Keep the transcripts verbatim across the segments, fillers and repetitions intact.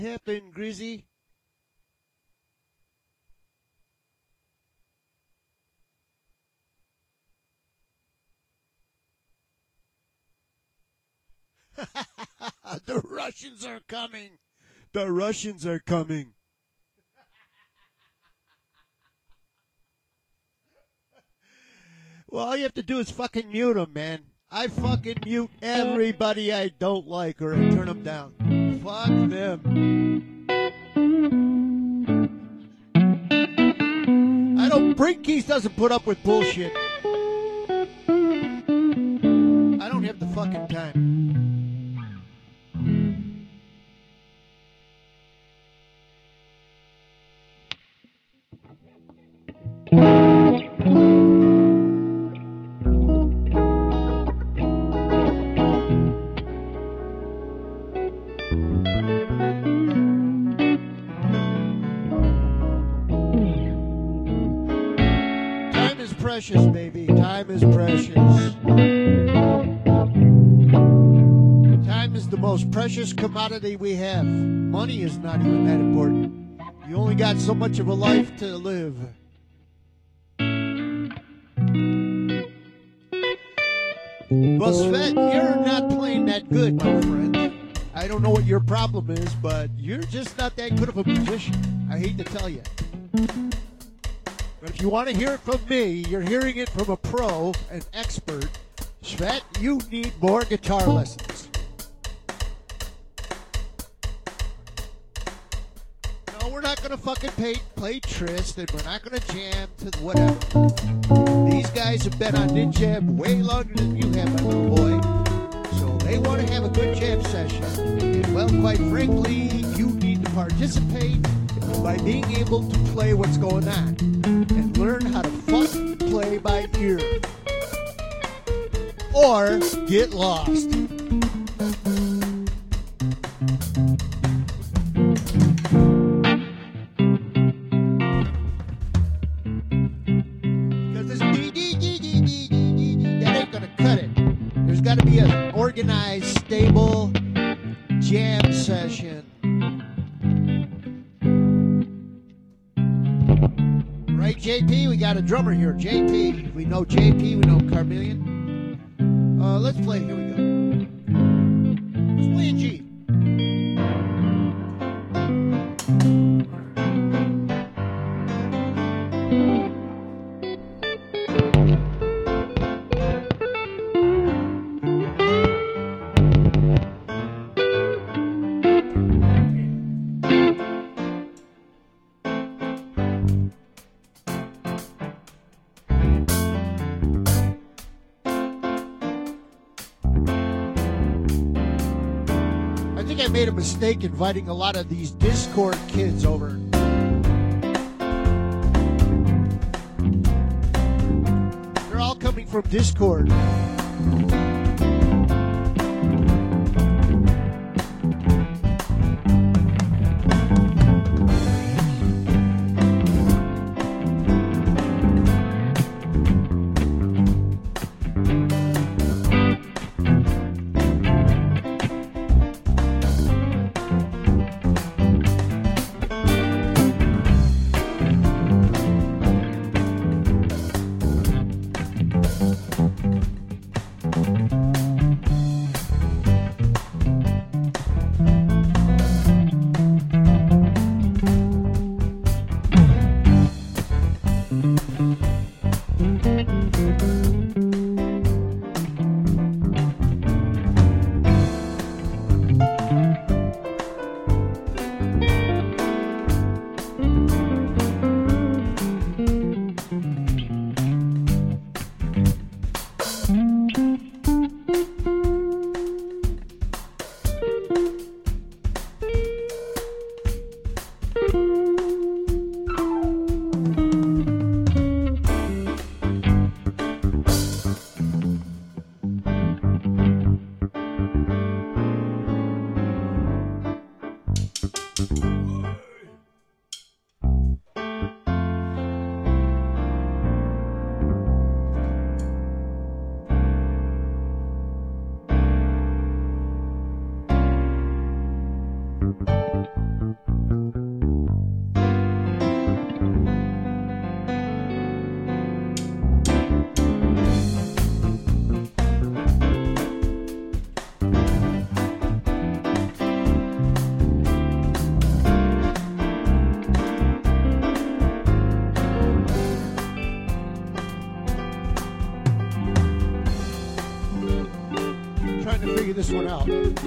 happened, Grizzy? The Russians are coming. The Russians are coming. Well, all you have to do is fucking mute them, man. I fucking mute everybody I don't like or I turn them down. Fuck them. I don't, Brinkies doesn't put up with bullshit. I don't have the fucking time. Precious, baby. Time is precious. Time is the most precious commodity we have. Money is not even that important. You only got so much of a life to live. Well, Svet, you're not playing that good, my friend. I don't know what your problem is, but you're just not that good of a musician. I hate to tell you. But if you want to hear it from me, you're hearing it from a pro, an expert. Svet, you need more guitar lessons. No, we're not going to fucking pay, play Trist, and we're not going to jam to whatever. These guys have been on Ninja Jam way longer than you have, my little boy. So they want to have a good jam session. And, well, quite frankly, you need to participate by being able to play what's going on and learn how to fucking play by ear or get lost. Because this dee dee dee dee dee dee dee, that ain't gonna cut it. There's got to be an organized, stable jam session. Right, J P? We got a drummer here. J P. We know J P. We know Carmelian. Uh, let's play. Here we go. Let's play in G. I made a mistake inviting a lot of these Discord kids over. They're all coming from Discord. out.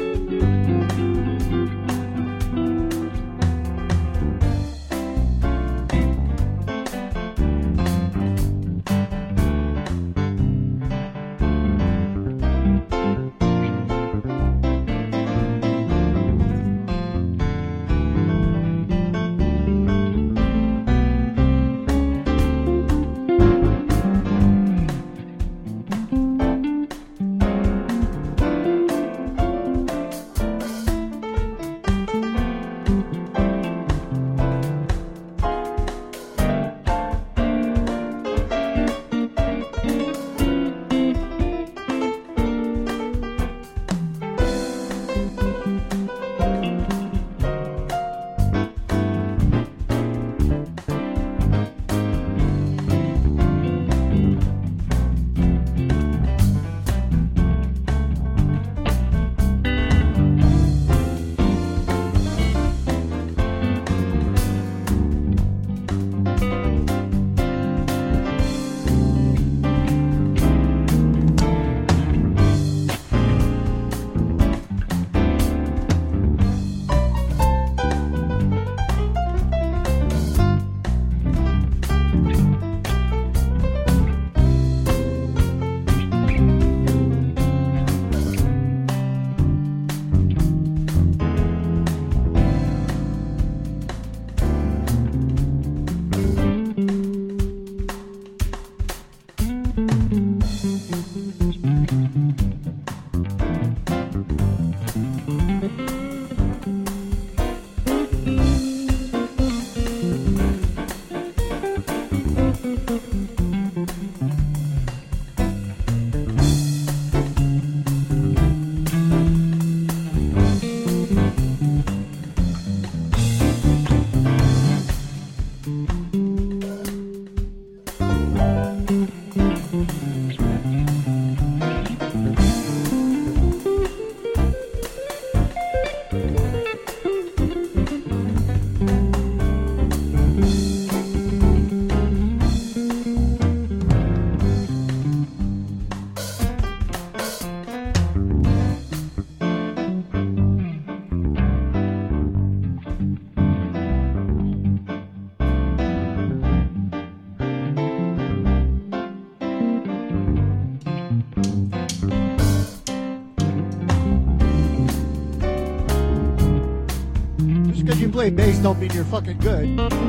Because you play bass don't mean you're fucking good.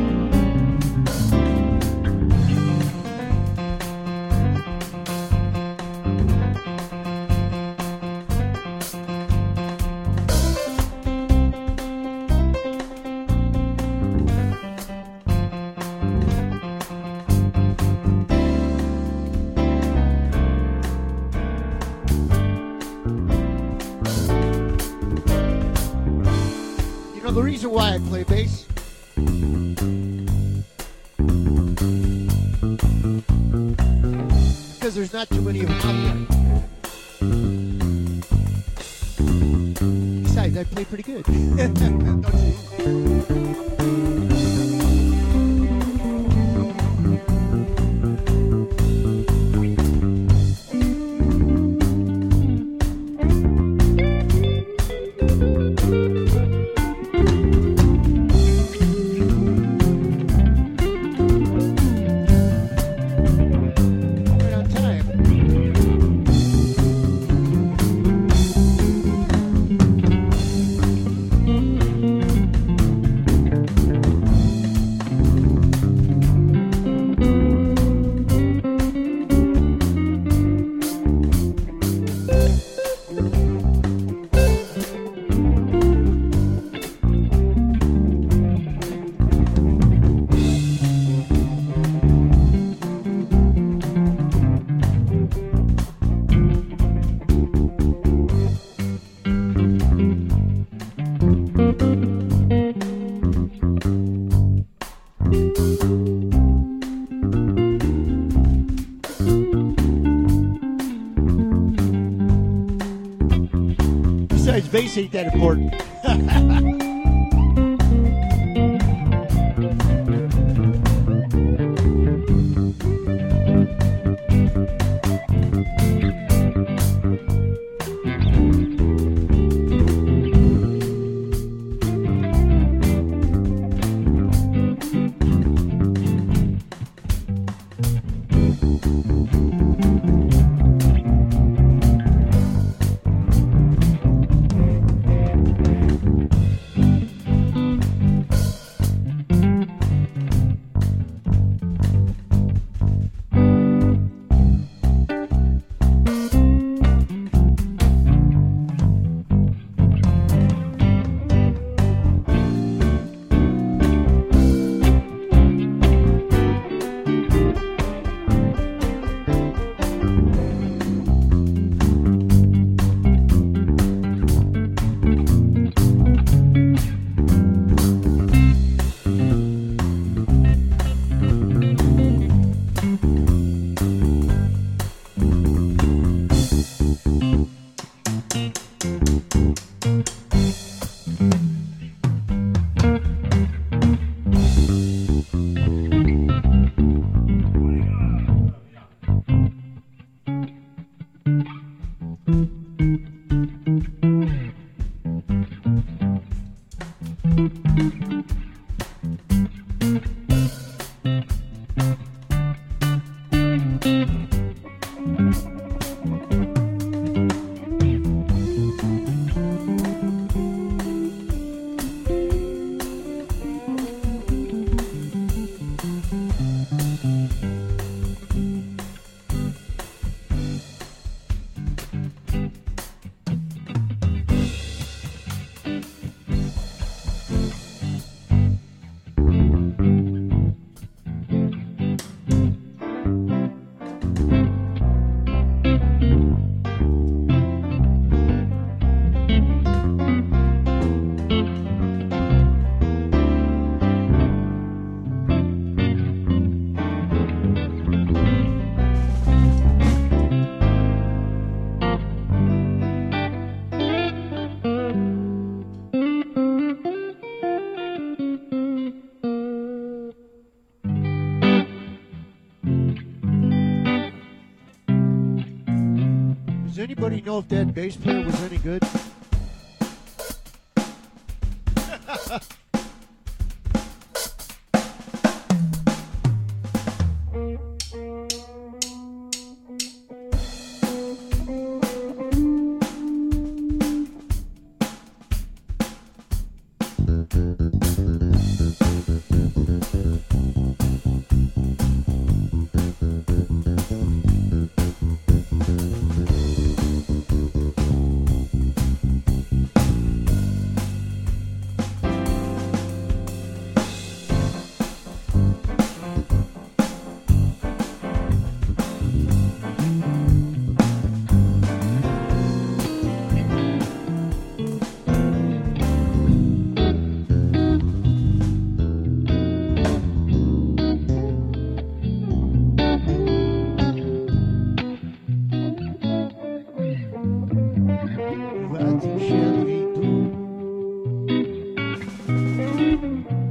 The reason why I play bass, because there's not too many of them out there. Besides, I play pretty good. Don't you? Besides, bass ain't that important. Does anybody know if that bass player was any good? Vai te encher